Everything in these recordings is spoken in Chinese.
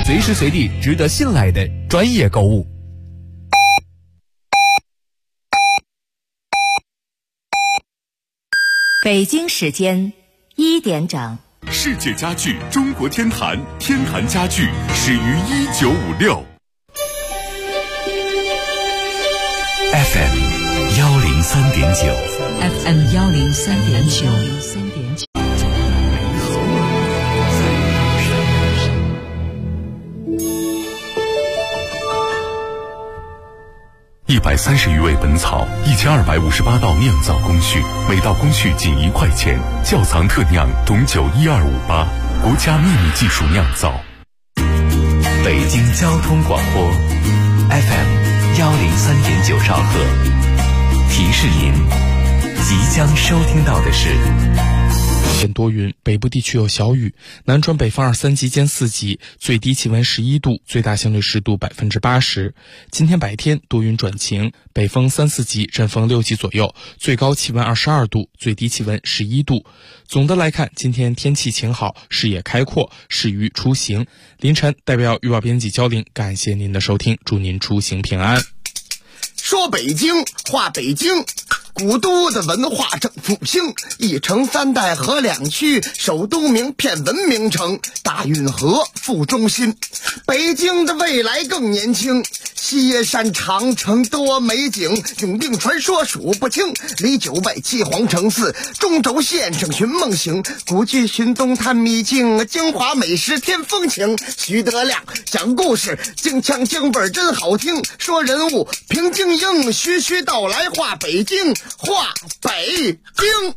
随时随地值得信赖的专业购物。 北京时间1点整。 世界家具中国天坛，天坛家具始于1956。FM 103.9 FM 103.9。 130余味本草，1258道酿造工序，每道工序仅1块钱。窖藏特酿董酒12588，国家秘密技术酿造。 北京交通广播 FM 103.9兆赫，提示您即将收听到的是天多云，北部地区有小雨，南转北风2、3级见4级，最低气温11度，最大相对湿度80%。今天白天多云转晴，北风3、4级，阵风6级左右，最高气温22度，最低气温11度。总的来看，今天天气晴好，视野开阔，适于出行。凌晨代表预报编辑焦玲，感谢您的收听，祝您出行平安。 说北京话北京，古都的文化正复兴，一城3代合2区，首都名片文明城，大运河副中心。北京的未来更年轻，西山长城多美景，永定传说数不清，离9外7皇城4，中轴线上寻梦行，古剧寻东探秘境，京华美食添风情。徐德亮讲故事，京腔京味真好听，说人物平静应，徐徐道来话北京，话北京。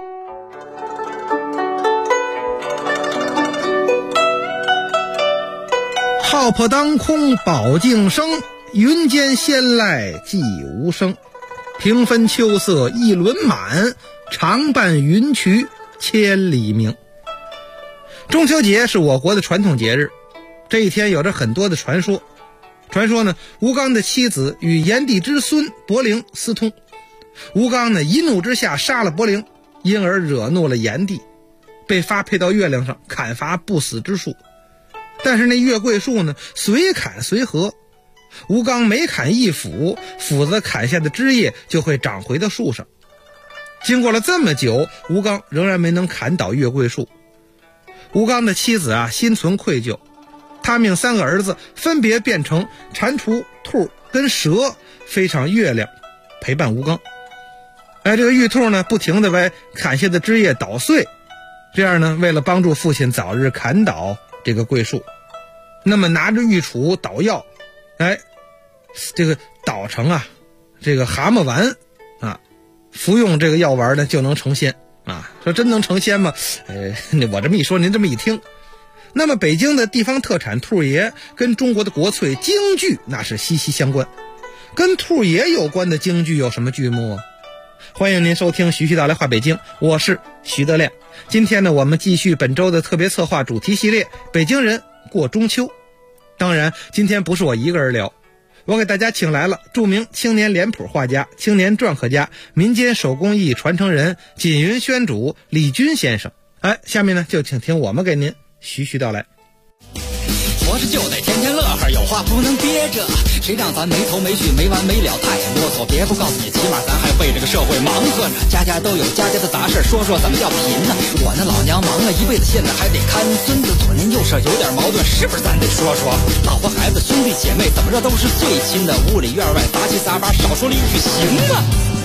浩破当空宝镜生，云间仙籁寂无声。平分秋色一轮满，长伴云衢千里明。中秋节是我国的传统节日，这一天有着很多的传说。传说呢，吴刚的妻子与炎帝之孙伯陵私通，吴刚呢一怒之下杀了伯陵，因而惹怒了炎帝，被发配到月亮上砍伐不死之树。但是那月桂树呢，随砍随合，吴刚每砍一斧，斧子砍下的枝叶就会长回到树上。经过了这么久，吴刚仍然没能砍倒月桂树。吴刚的妻子心存愧疚，他命3个儿子分别变成蟾蜍、兔跟蛇，飞上月亮陪伴吴刚。这个玉兔呢，不停地把砍下的枝叶捣碎，这样呢，为了帮助父亲早日砍倒这个桂树，那么拿着玉杵捣药，这个捣成这个蛤蟆丸服用这个药丸呢就能成仙说真能成仙吗？我这么一说，您这么一听，那么北京的地方特产兔爷跟中国的国粹京剧那是息息相关。跟兔爷有关的京剧有什么剧目欢迎您收听徐徐道来话北京，我是徐德亮。今天呢，我们继续本周的特别策划主题系列北京人过中秋。当然今天不是我一个人聊，我给大家请来了著名青年脸谱画家、青年篆刻家、民间手工艺传承人锦云宣主李军先生。下面呢就请听我们给您徐徐道来。 活着就得天天乐呵，有话不能憋着，谁让咱没头没绪没完没了太啰嗦，别不告诉你，起码咱还为这个社会忙活呢。家家都有家家的杂事，说说怎么叫贫呢？我那老娘忙了一辈子，现在还得看孙子，左邻右舍有点矛盾，是不是咱得说说？老婆孩子兄弟姐妹怎么着都是最亲的，屋里院外杂七杂八，少说了一句行吗？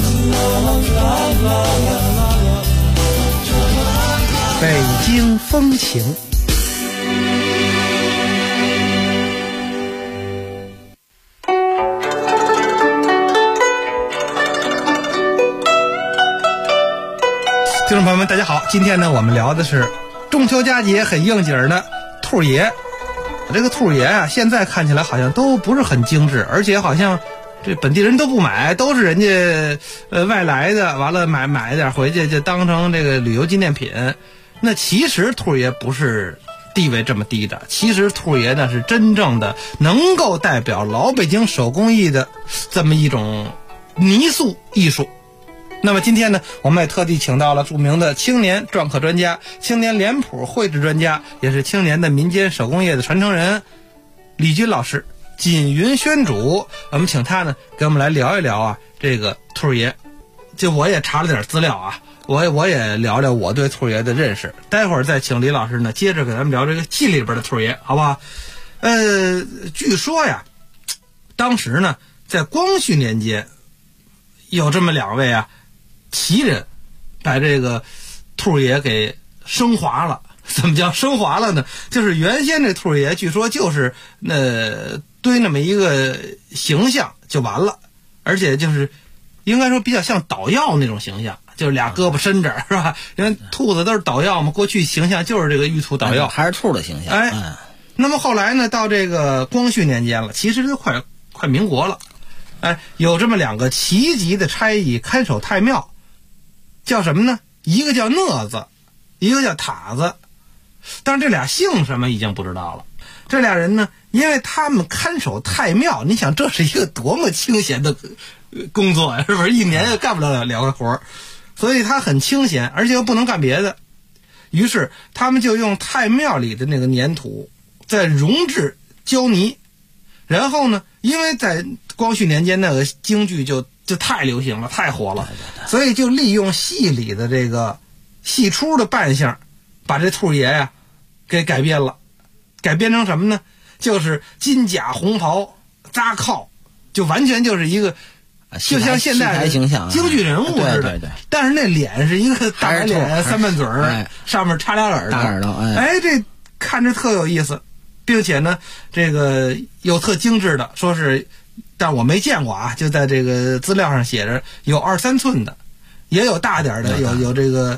北京风情。听众朋友们大家好，今天呢我们聊的是中秋佳节很应景的兔爷。这个兔爷现在看起来好像都不是很精致，而且好像这本地人都不买，都是人家外来的，完了买一点回去就当成这个旅游纪念品。那其实兔爷不是地位这么低的，其实兔爷呢是真正的能够代表老北京手工艺的这么一种泥塑艺术。那么今天呢，我们也特地请到了著名的青年篆刻专家、青年脸谱绘制专家，也是青年的民间手工业的传承人李军老师，锦云宣主，我们请他呢给我们来聊一聊啊这个兔爷。就我也查了点资料啊，我也聊聊我对兔爷的认识。待会儿再请李老师呢接着给咱们聊这个戏里边的兔爷，好不好？据说呀，当时呢在光绪年间有这么2位啊奇人把这个兔爷给升华了。怎么叫升华了呢？就是原先这兔爷据说就是堆那么一个形象就完了，而且就是应该说比较像捣药那种形象，就是俩胳膊伸着，是吧？因为兔子都是捣药嘛，过去形象就是这个玉兔捣药， 还是兔的形象。 那么后来呢，到这个光绪年间了，其实都快民国了，有这么2个奇级的差役看守太庙，叫什么呢？一个叫讷子，一个叫塔子。但是这俩姓什么已经不知道了。这俩人呢，因为他们看守太庙，你想这是一个多么清闲的工作呀，是不是？一年也干不了2个活，所以他很清闲，而且又不能干别的。于是他们就用太庙里的那个粘土再溶制胶泥，然后呢，因为在光绪年间那个京剧就太流行了，太火了，所以就利用戏里的这个戏出的扮相，把这兔爷呀给改编了。改编成什么呢？就是金甲红袍扎靠，就完全就是一个就像现在的形象京剧人物似的。 对， 但是那脸是一个大白脸3瓣嘴儿，上面插俩耳朵，这看着特有意思，并且呢这个有特精致的，说是但我没见过啊，就在这个资料上写着有2、3寸的，也有大点的，有这个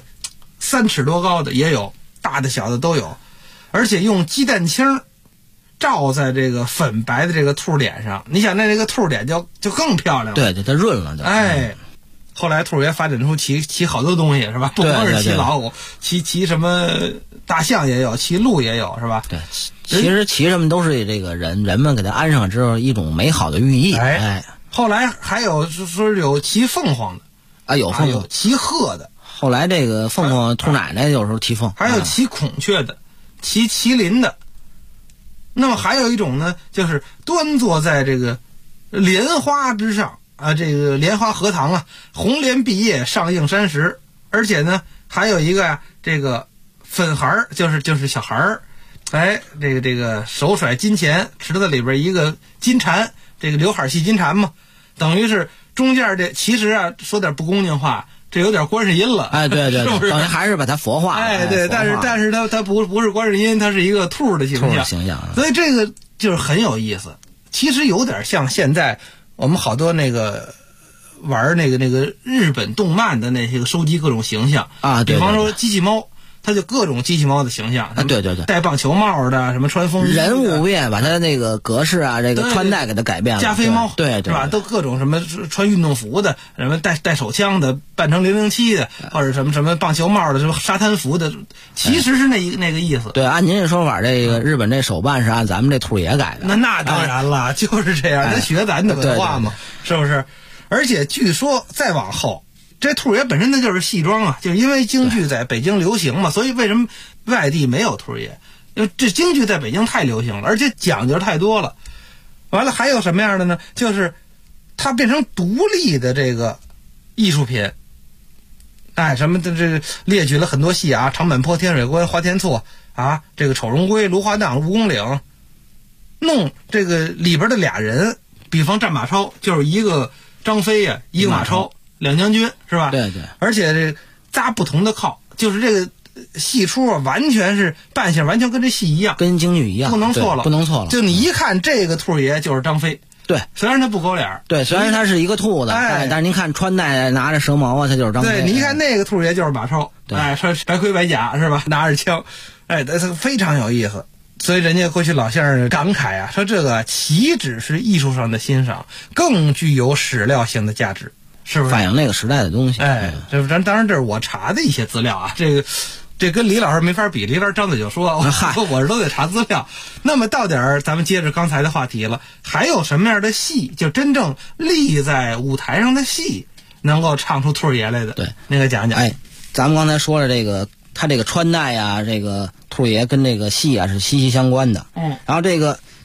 3尺多高的，也有大的小的都有，而且用鸡蛋清照在这个粉白的这个兔脸上，你想那这个兔脸就更漂亮了。 对，它润了就。 后来兔爷发展出骑好多东西是吧？不光是骑老虎，骑什么大象也有，骑鹿也有是吧？ 对，其实骑什么都是这个人们给它安上之后一种美好的寓意。 后来还有说有骑凤凰的啊，有凤凰， 骑鹤的。 后来这个凤凰兔奶奶有时候骑凤， 还有骑孔雀的，骑麒麟的。那么还有一种呢，就是端坐在这个莲花之上啊，这个莲花荷塘啊，红莲碧叶上映山石，而且呢还有一个呀，这个粉孩儿，就是小孩儿，这个手甩金钱，池子里边一个金蝉，这个刘海戏金蝉嘛，等于是中间这其实啊说点不恭敬话，这有点观世音了， 对， 是不是？ 等于还是把它佛化了， 对，但是它不是观世音，它是一个兔的形象，所以这个就是很有意思。其实有点像现在我们好多那个玩那个日本动漫的那些个收集各种形象啊， 比方说机器猫。他就各种机器猫的形象， 对， 戴棒球帽的，什么穿风衣的， 人物变，把他那个格式啊，这个穿戴给他改变了。 加菲猫， 对， 是吧？都各种什么穿运动服的，什么带手枪的，扮成007的，或者什么棒球帽的，什么沙滩服的，其实是那个意思。 对，按您这说法，这个日本这手办是按咱们这兔爷改的。 那当然了，就是这样，他学咱的文化嘛，是不是？而且据说再往后。这兔爷本身它就是戏装啊，就是因为京剧在北京流行嘛，所以为什么外地没有兔爷？因为这京剧在北京太流行了，而且讲究太多了。完了还有什么样的呢？就是它变成独立的这个艺术品。什么的这列举了很多戏啊，长坂坡、天水关、花田错啊，这个丑荣归、芦花荡、蜈蚣岭，弄这个里边的俩人，比方战马超就是一个张飞呀，一个马超。两将军是吧？ 对， 而且这扎不同的靠，就是这个戏出啊，完全是扮相，完全跟这戏一样， 跟京剧一样， 不能错了。就你一看这个兔爷就是张飞， 对， 虽然他不勾脸， 对，虽然他是一个兔子，但是您看穿戴拿着蛇矛啊，他就是张飞。 对，你一看那个兔爷就是马超，穿白盔白甲是吧？拿着枪，这非常有意思。所以人家过去老先生感慨啊，说这个岂止是艺术上的欣赏，更具有史料性的价值。是不是反映那个时代的东西？ 这当然这是我查的一些资料啊，这跟李老师没法比，李老师张嘴就说，我是都得查资料。那么到点咱们接着刚才的话题了，还有什么样的戏，就真正立在舞台上的戏，能够唱出兔爷来的？ 对， 那个讲讲。 咱们刚才说了这个，他这个穿戴啊，这个兔爷跟这个戏啊是息息相关的。然后这个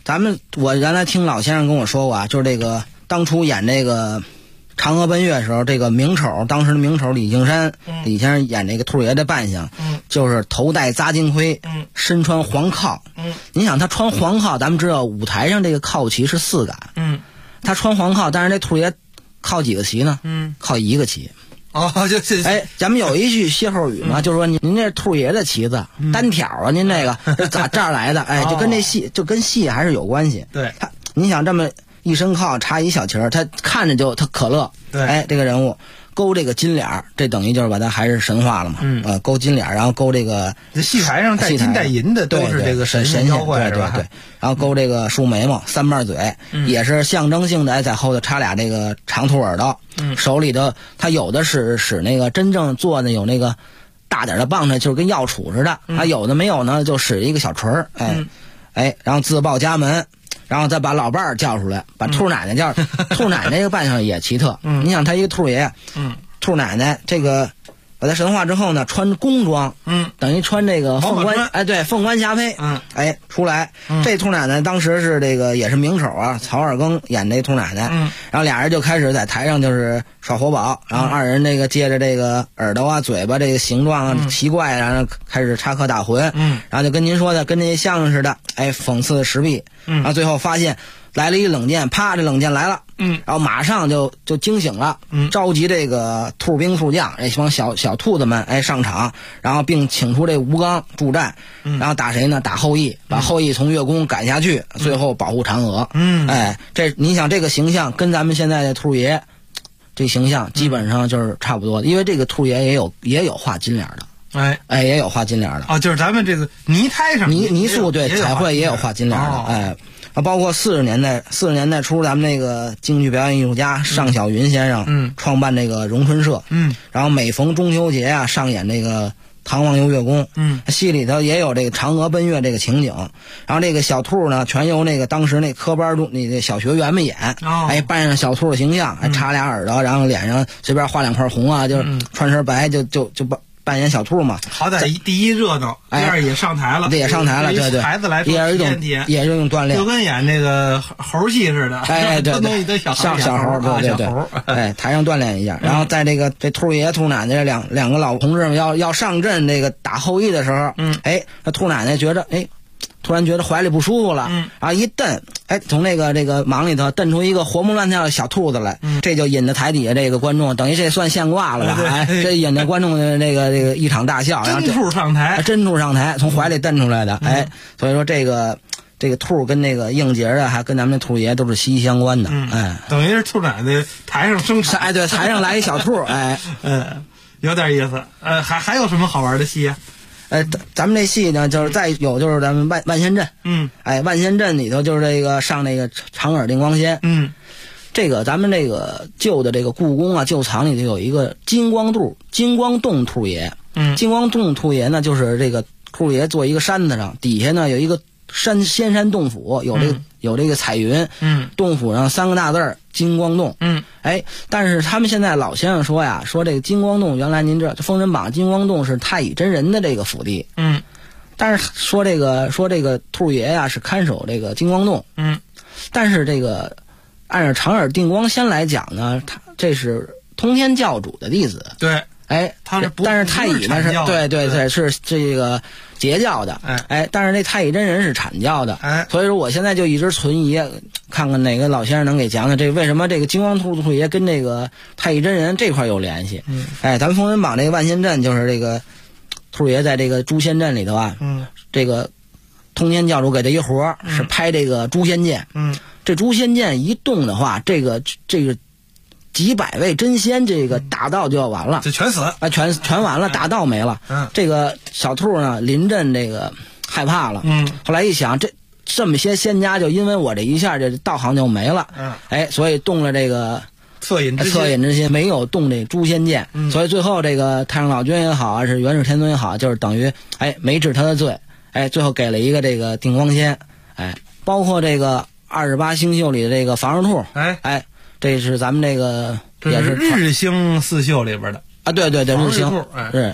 我原来听老先生跟我说过啊，就是这个当初演这个嫦娥奔月的时候，这个名丑，当时的名丑李靖山，李先生演这个兔爷的扮相，就是头戴扎金盔，身穿黄靠，你想他穿黄靠，咱们知道舞台上这个靠旗是4杆，他穿黄靠，但是这兔爷靠几个旗呢？靠1个旗。咱们有一句歇后语嘛，就是说您这兔爷的旗子单挑啊，您这个咋这儿来的？就跟这戏就跟戏还是有关系。 对， 你想这么一身靠插一小旗儿，他看着就他可乐。 对， 这个人物勾这个金脸儿，这等于就是把他还是神化了嘛。勾金脸儿，然后勾这个戏台上带金带银的都是这个神仙妖怪， 对。然后勾这个竖眉毛、3瓣嘴，也是象征性的，在后头插俩这个长兔耳朵。手里头他有的是使那个真正做的有那个大点的棒子，就是跟药杵似的。他有的没有呢，就使一个小锤儿。然后自报家门。然后再把老伴儿叫出来，把兔奶奶叫出来。兔奶奶这个扮相也奇特。你想他一个兔爷，兔奶奶这个把他神化之后呢，穿宫装，等于穿这个凤冠，对，凤冠霞帔，出来。这兔奶奶当时是这个也是名丑啊，曹二更演这兔奶奶，然后俩人就开始在台上就是耍活宝，然后二人这个借着这个耳朵啊、嘴巴这个形状啊奇怪，然后开始插科打诨，然后就跟您说的跟那些相声似的，讽刺时弊，然后最后发现来了一冷箭，啪，这冷箭来了，然后马上就惊醒了，召集这个兔兵兔将这帮小兔子们上场，然后并请出这吴刚助战，然后打谁呢？打后羿，把后羿从月宫赶下去，最后保护嫦娥。这你想这个形象跟咱们现在的兔爷这形象基本上就是差不多的，因为这个兔爷也有画金脸的。也有画金脸的。 就是咱们这个泥胎上泥塑对彩绘也有画金脸的。包括40年代初，咱们那个京剧表演艺术家尚小云先生，创办这个荣春社，然后每逢中秋节啊，上演这个唐王游月宫，戏里头也有这个嫦娥奔月这个情景，然后这个小兔呢，全由那个当时那科班中那个小学员们演，扮上小兔的形象，还插俩耳朵，然后脸上随便画2块红啊，就是穿身白，就扮演小兔嘛， 好歹第一热闹，第二也上台了， 也上台了，对， 孩子来说也是用锻炼， 就跟演这个猴戏似的， 对， 弄一堆小猴，对，台上锻炼一下，然后在这兔爷、兔奶奶两个老同志们要上阵这个打后羿的时候，那兔奶奶觉得突然觉得怀里不舒服了，然后一蹬，从这个忙里头蹬出一个活蹦乱跳的小兔子来，这就引得台底下这个观众，等于这算现挂了吧？这引得观众的这个一场大笑， 真兔上台， 从怀里蹬出来的，所以说这个兔跟那个应节的，还跟咱们的兔爷都是息息相关的， 等于是兔奶奶台上生产， 对，台上来一小兔， 有点意思，还有什么好玩的戏啊？ 咱们这戏呢，就是再有就是咱们万仙阵，万仙阵里头就是这个上那个长耳定光仙，这个咱们这个旧的这个故宫啊旧藏里头有一个金光洞兔爷，金光洞兔爷呢就是这个兔爷坐一个山子上，底下呢有一个仙山洞府，有这个彩云，洞府上3个大字儿金光洞，但是他们现在老先生说呀，说这个金光洞原来您知道，《封神榜》金光洞是太乙真人的这个府邸，但是说这个兔爷呀是看守这个金光洞，但是这个按照长耳定光仙来讲呢，他这是通天教主的弟子， 对。 但是太乙呢是对是这个截教的，但是那太乙真人是阐教的，所以说我现在就一直存疑，看看哪个老先生能给讲讲这为什么这个金光兔爷跟这个太乙真人这块有联系。咱们封神榜这个万仙阵就是这个兔爷在这个诛仙阵里头啊，这个通天教主给他一活是拍这个诛仙剑，这诛仙剑一动的话，这个几百位真仙这个打道就要完了， 就全死了， 全完了，打道没了。这个小兔呢临阵这个害怕了，后来一想这么些仙家就因为我这一下这道行就没了，所以动了这个恻隐之心，没有动这诛仙剑，所以最后这个太上老君也好，还是元始天尊也好，就是等于没治他的罪，最后给了一个这个定光仙，包括这个28星宿里的这个房儿兔，这是咱们这个也是日星4宿里边的啊，对，日星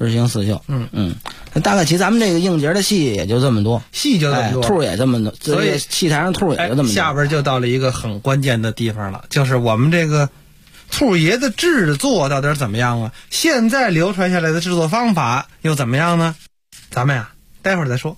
日行四秀。大概其实咱们这个应节的戏也就这么多， 戏就这么多， 兔也这么多，所以戏台上兔也就这么多。 下边就到了一个很关键的地方了，就是我们这个兔爷的制作到底怎么样啊？现在流传下来的制作方法又怎么样呢？咱们呀，待会儿再说。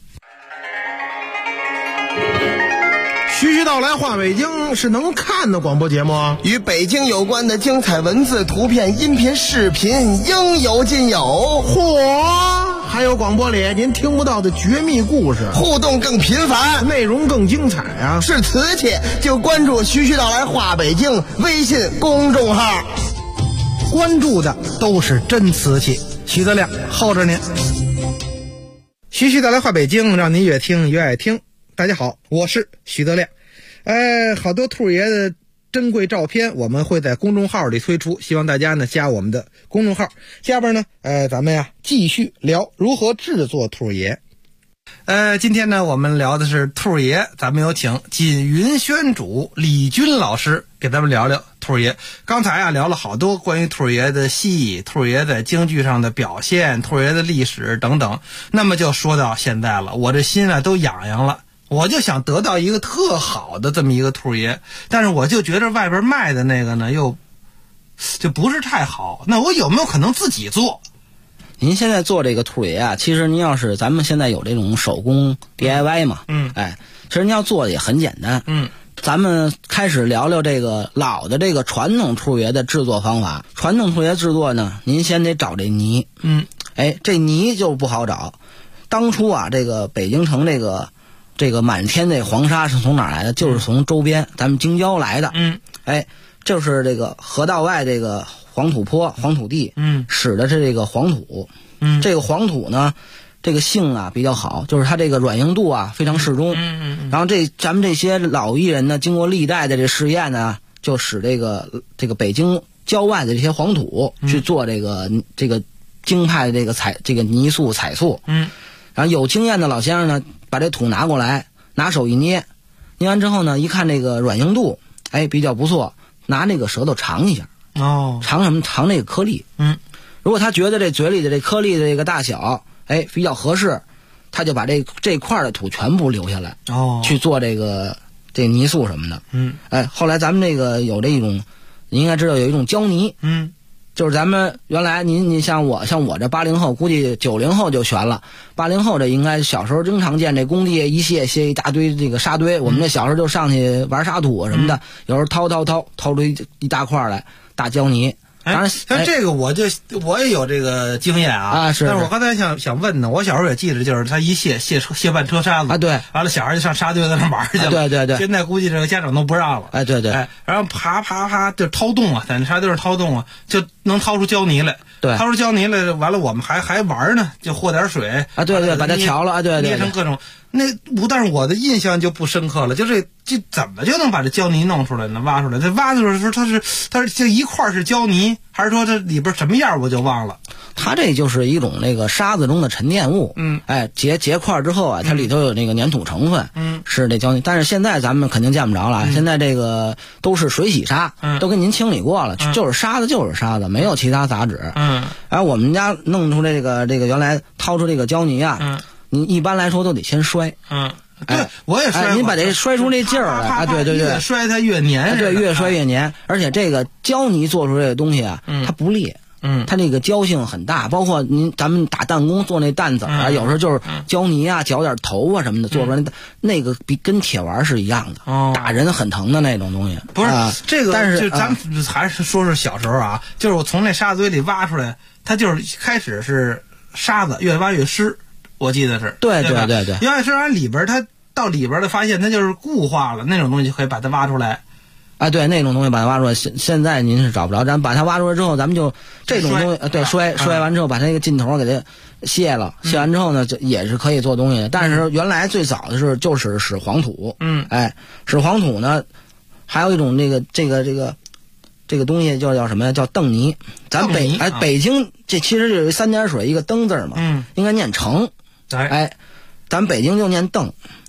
徐徐道来话北京是能看的广播节目啊， 与北京有关的精彩文字、图片、音频、视频应有尽有。 嚯！还有广播里您听不到的绝密故事， 互动更频繁， 内容更精彩啊！ 是瓷器就关注徐徐道来话北京微信公众号， 关注的都是真瓷器。徐德亮候着您。 徐徐道来话北京，让您越听越爱听。大家好，我是徐德亮。好多兔爷的珍贵照片我们会在公众号里推出，希望大家呢加我们的公众号。下边呢咱们呀继续聊如何制作兔爷。 今天呢我们聊的是兔爷，咱们有请锦云宣主李军老师给咱们聊聊兔爷。刚才啊聊了好多关于兔爷的戏，兔爷在京剧上的表现，兔爷的历史等等。那么就说到现在了，我这心啊都痒痒了，我就想得到一个特好的这么一个兔爷，但是我就觉得外边卖的那个呢又就不是太好，那我有没有可能自己做？ 您现在做这个兔爷啊，其实您要是咱们现在有这种手工 DIY 嘛，其实您要做的也很简单，咱们开始聊聊这个老的这个传统兔爷的制作方法。传统兔爷制作呢，您先得找这泥，这泥就不好找。当初啊，这个北京城这个满天这黄沙是从哪儿来的？就是从周边咱们京郊来的，就是这个河道外这个黄土坡、黄土地，使的是这个黄土，这个黄土呢，这个性啊比较好，就是它这个软硬度啊非常适中，然后咱们这些老艺人呢，经过历代的这试验呢，就使这个北京郊外的这些黄土去做这个京派的这个泥塑彩塑，然后有经验的老先生呢，把这土拿过来，拿手一捏完之后呢，一看这个软硬度，比较不错。拿那个舌头尝一下，尝什么？尝那个颗粒。如果他觉得这嘴里的这颗粒的这个大小，比较合适，他就把这块的土全部留下来，去做这泥塑什么的。后来咱们这个有这种，你应该知道有一种胶泥，就是咱们原来您像我这80后，估计90后就悬了。80后这应该小时候经常见这工地一卸一大堆这个沙堆，我们这小时候就上去玩沙土什么的，有时候掏出一大块来大胶泥。 当然，像这个我也有这个经验啊， 是。 但是我刚才想问呢，我小时候也记着，就是他一卸半车沙子，完了小孩就上沙堆在那玩去了， 对。 现在估计这个家长都不让了， 对。 然后啪就掏洞啊，在那沙堆上掏洞啊，就能掏出胶泥来，掏出胶泥来，完了我们还玩呢，就和点水对，把它调了对， 捏成各种。但是我的印象就不深刻了，就怎么就能把这胶泥弄出来呢？挖出来，这挖出来的时候，它是这一块是胶泥，还是说这里边什么样我就忘了？ 它这就是一种那个沙子中的沉淀物，结块之后啊，它里头有那个粘土成分，是这胶泥。但是现在咱们肯定见不着了，现在这个都是水洗沙，都给您清理过了，就是沙子，没有其他杂质。然后我们家弄出这个原来掏出这个胶泥啊。你一般来说都得先摔， 对，我也摔。 你把这摔出这劲儿来，对， 越摔它越粘， 对，越摔越粘。而且这个胶泥做出这个东西啊，它不裂，它这个胶性很大。包括咱们打弹弓做那弹子啊，有时候就是胶泥啊，搅点头啊什么的做出来，那个跟铁丸是一样的，打人很疼的那种东西。 不是这个，但是就咱们还是说小时候啊，就是我从那沙堆里挖出来，它就是开始是沙子，越挖越湿。我记得是对， 因为是按里边，它到里边的发现它就是固化了，那种东西可以把它挖出来。 对，那种东西把它挖出来，现在您是找不着。咱把它挖出来之后，咱们就这种东西，摔完之后，把它那个劲头给它卸了，卸完之后呢，就也是可以做东西的。但是原来最早的就是使黄土，使黄土呢，还有一种这个东西叫什么呀？叫邓泥。咱北京这其实有3点水一个登字嘛，应该念成。咱北京就念邓，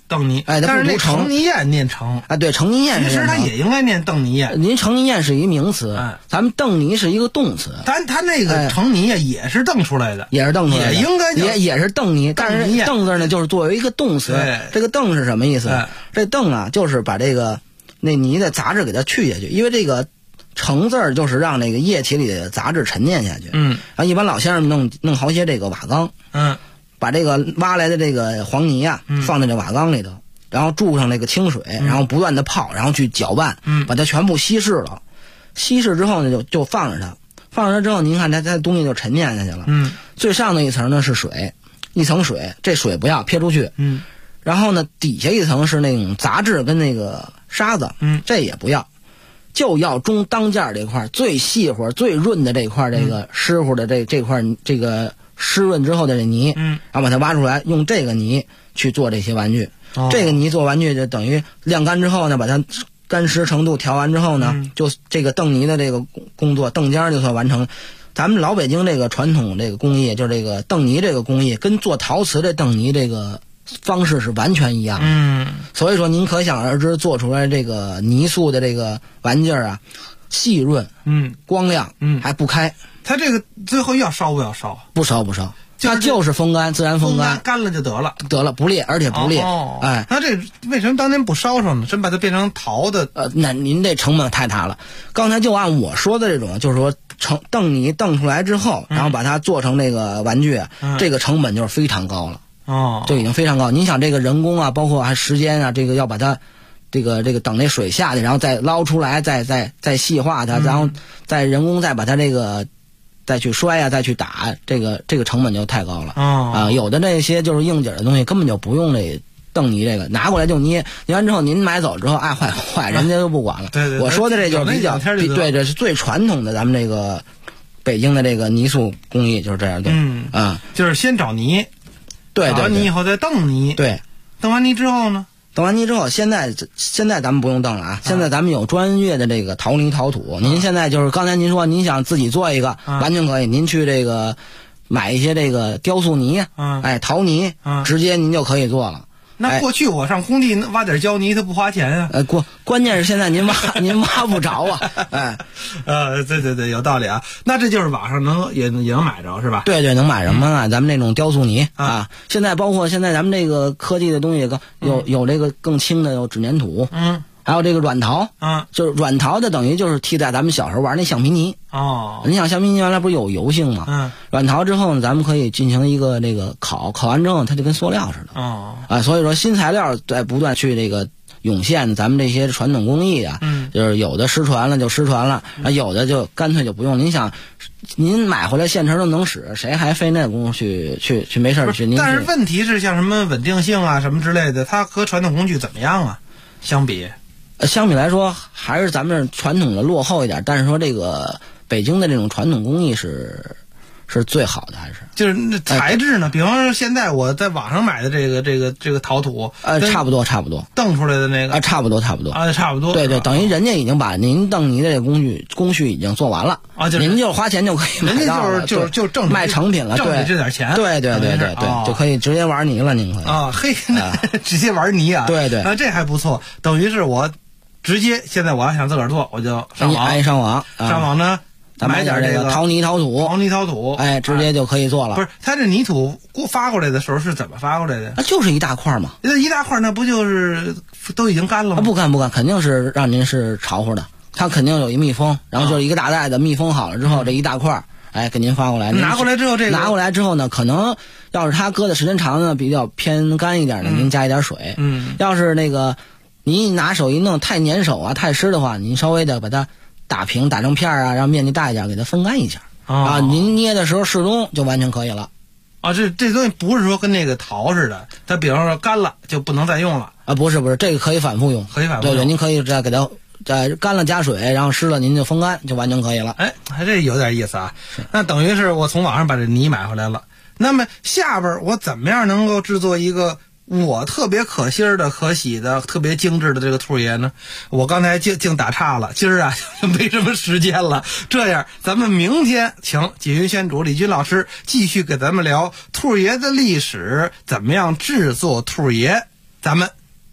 邓泥， 哎， 但是那程泥砚念程啊，对，程泥砚其实它也应该念邓泥砚。 您程泥砚是一名词，咱们邓泥是一个动词。 它那个程泥也是邓出来的， 也是邓出来的， 也应该也是邓泥，但是邓字呢，就是作为一个动词。这个邓是什么意思？这邓啊，就是把这个那泥的杂质给它去下去，因为这个程字就是让那个液体里的杂质沉淀下去。然后一般老先生弄好些这个瓦缸，把这个挖来的这个黄泥啊，放在这瓦缸里头，然后注上那个清水，然后不断的泡，然后去搅拌，把它全部稀释了。稀释之后呢，就放着它，放着它之后，您看它东西就沉淀下去了。最上的一层呢是水，一层水，这水不要撇出去。然后呢，底下一层是那种杂质跟那个沙子，这也不要，就要中当间这块最细活、最润的这块，这个湿乎的这块这个湿润之后的这泥，然后把它挖出来，用这个泥去做这些玩具。这个泥做玩具就等于晾干之后呢，把它干湿程度调完之后呢，就这个邓泥的这个工作，邓尖就算完成。咱们老北京这个传统这个工艺，就是这个邓泥这个工艺，跟做陶瓷的邓泥这个方式是完全一样的。所以说您可想而知，做出来这个泥塑的这个玩具啊，细润，光亮，还不开。 它这个最后要烧不要烧？ 不烧不烧。它就是风干，自然风干， 干了就得了， 不裂，而且不裂。哎， 那这为什么当年不烧烧呢？真把它变成陶的？ 那您这成本太大了。刚才就按我说的这种，就是说邓泥邓出来之后，然后把它做成那个玩具，这个成本就是非常高了。就已经非常高。您想这个人工啊，包括还时间啊，这个要把它这个等那水下去，然后再捞出来，再细化它，然后再人工再把它这个。再去摔啊，再去打，这个成本就太高了。有的那些就是应景的东西，根本就不用这邓泥这个，拿过来就捏完之后，您买走之后爱坏不坏，人家就不管了。 对， 我说的这就是比较对，这是最传统的咱们这个北京的这个泥塑工艺就是这样的。 就是先找泥， 对， 找完泥以后再邓泥， 对， 邓完泥之后呢？ 邓完泥之后，现在咱们不用邓了啊！现在咱们有专业的这个陶泥陶土。您现在就是刚才您说您想自己做一个，完全可以。您去这个买一些这个雕塑泥，陶泥，直接您就可以做了。 那过去我上工地挖点胶泥，它不花钱啊。 关键是现在您挖不着啊。 对，有道理啊。那这就是网上也能买着是吧？ 对，能买什么啊？咱们那种雕塑泥啊，现在包括现在咱们这个科技的东西有这个更轻的，有纸粘土，还有这个软陶，就是软陶的等于就是替代咱们小时候玩那橡皮泥。你想橡皮泥原来不是有油性吗？软陶之后呢，咱们可以进行一个这个烤完之后，它就跟塑料似的。所以说新材料在不断去这个涌现，咱们这些传统工艺啊，就是有的失传了就失传了，有的就干脆就不用。您想，您买回来现成都能使，谁还费那功夫去没事去？ 但是问题是像什么稳定性啊什么之类的，它和传统工具怎么样啊？相比来说，还是咱们传统的落后一点。但是说这个北京的这种传统工艺是最好的，还是就是那材质呢？比方说现在我在网上买的这个陶土， 差不多蹬出来的那个差不多差不多。 对，等于人家已经把您蹬泥的这个工序已经做完了您就花钱就可以买到了， 人家就挣卖成品了， 挣你这点钱。 对，就可以直接玩泥了，您可以直接玩泥啊？ 对， 这还不错，等于是我直接现在我要想自个儿做，我就上网呢。 买点这个陶泥陶土，直接就可以做了。 不是，他这泥土发过来的时候是怎么发过来的？ 就是一大块嘛。 那一大块，那不就是都已经干了吗？ 不干，肯定是让您是潮乎的。它肯定有一密封，然后就是一个大袋子密封好了之后，这一大块，给您发过来。 拿过来之后， 拿过来之后呢，可能要是它搁的时间长呢，比较偏干一点的，您加一点水。要是那个您拿手一弄太粘手啊、太湿的话，您稍微的把它打平打成片啊，让面积大一点，给它风干一下您捏的时候适中就完全可以了这东西不是说跟那个陶似的，它比方说干了就不能再用了不是，这个可以反复用，对，您可以再给它干了加水，然后湿了您就风干就完全可以了。 还这有点意思啊。那等于是我从网上把这泥买回来了，那么下边我怎么样能够制作一个我特别可心的、可喜的、特别精致的这个兔爷呢？我刚才净打岔了，今儿啊没什么时间了。这样，咱们明天请锦云轩主李军老师继续给咱们聊兔爷的历史，怎么样制作兔爷。咱们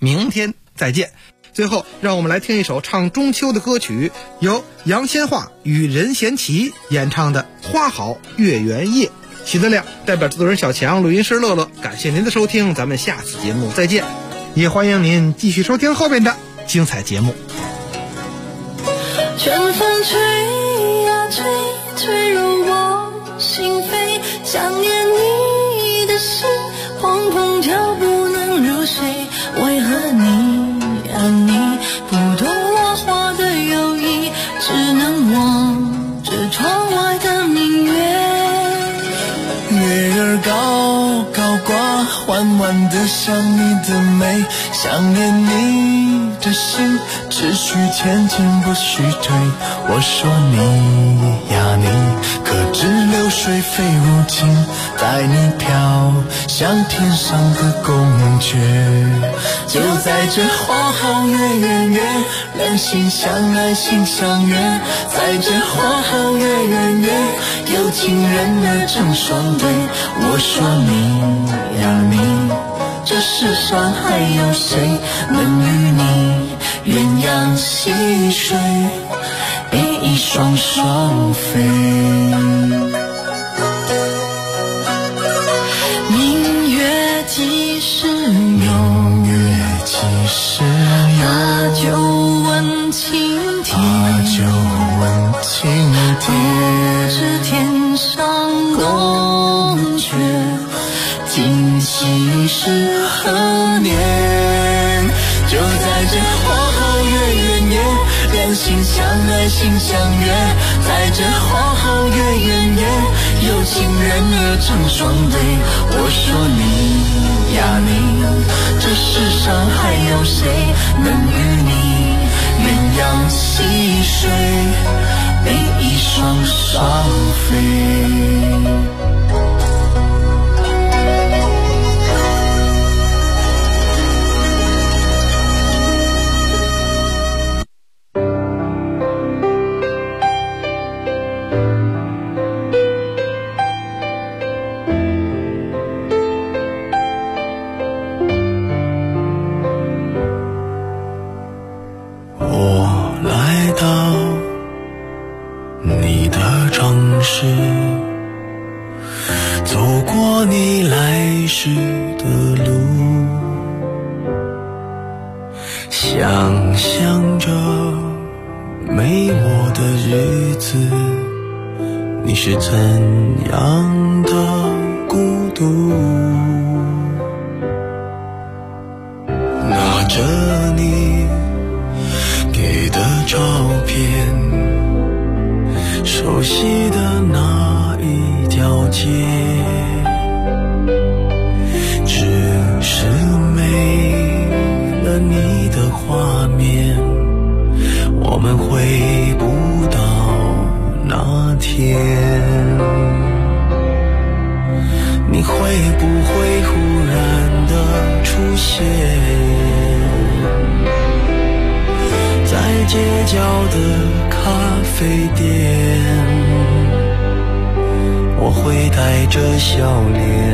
明天再见。最后，让我们来听一首唱中秋的歌曲，由杨千嬅与任贤齐演唱的《花好月圆夜》。许德亮代表制作人小强、录音师乐乐，感谢您的收听，咱们下次节目再见。也欢迎您继续收听后边的精彩节目。 春风吹呀吹，吹入我心扉，想念你的心砰砰跳不能入睡，为何你呀你不懂我话的友谊，只能望着窗外的明月。 月儿高高挂，缓缓地想你的美，想念你的心，只许前进不许退。我说你呀你，可知流水非如情，带你飘向天上的宫阙。就在这花好月圆夜，两心相爱心相悦，在这花好月圆夜，有情人儿成双对。我说你呀你，这世上还有谁能与你鸳鸯戏水，一双双飞。明月几时有？明月几时有？把酒问青天，把酒问青天。不知天上宫阙，今夕是何年？就在这花好月圆夜，两心相爱心相悦，在这花好月圆夜，有情人儿成双对。我说你呀你，这世上还有谁能与你鸳鸯戏水，一双双飞。走过你来时的路，想象着没我的日子，你是怎样的孤独。拿着你给的照片，熟悉的那一条街，只是没了你的画面，我们回不到那天。你会不会忽然的出现在街角的咖啡店？我会带着笑脸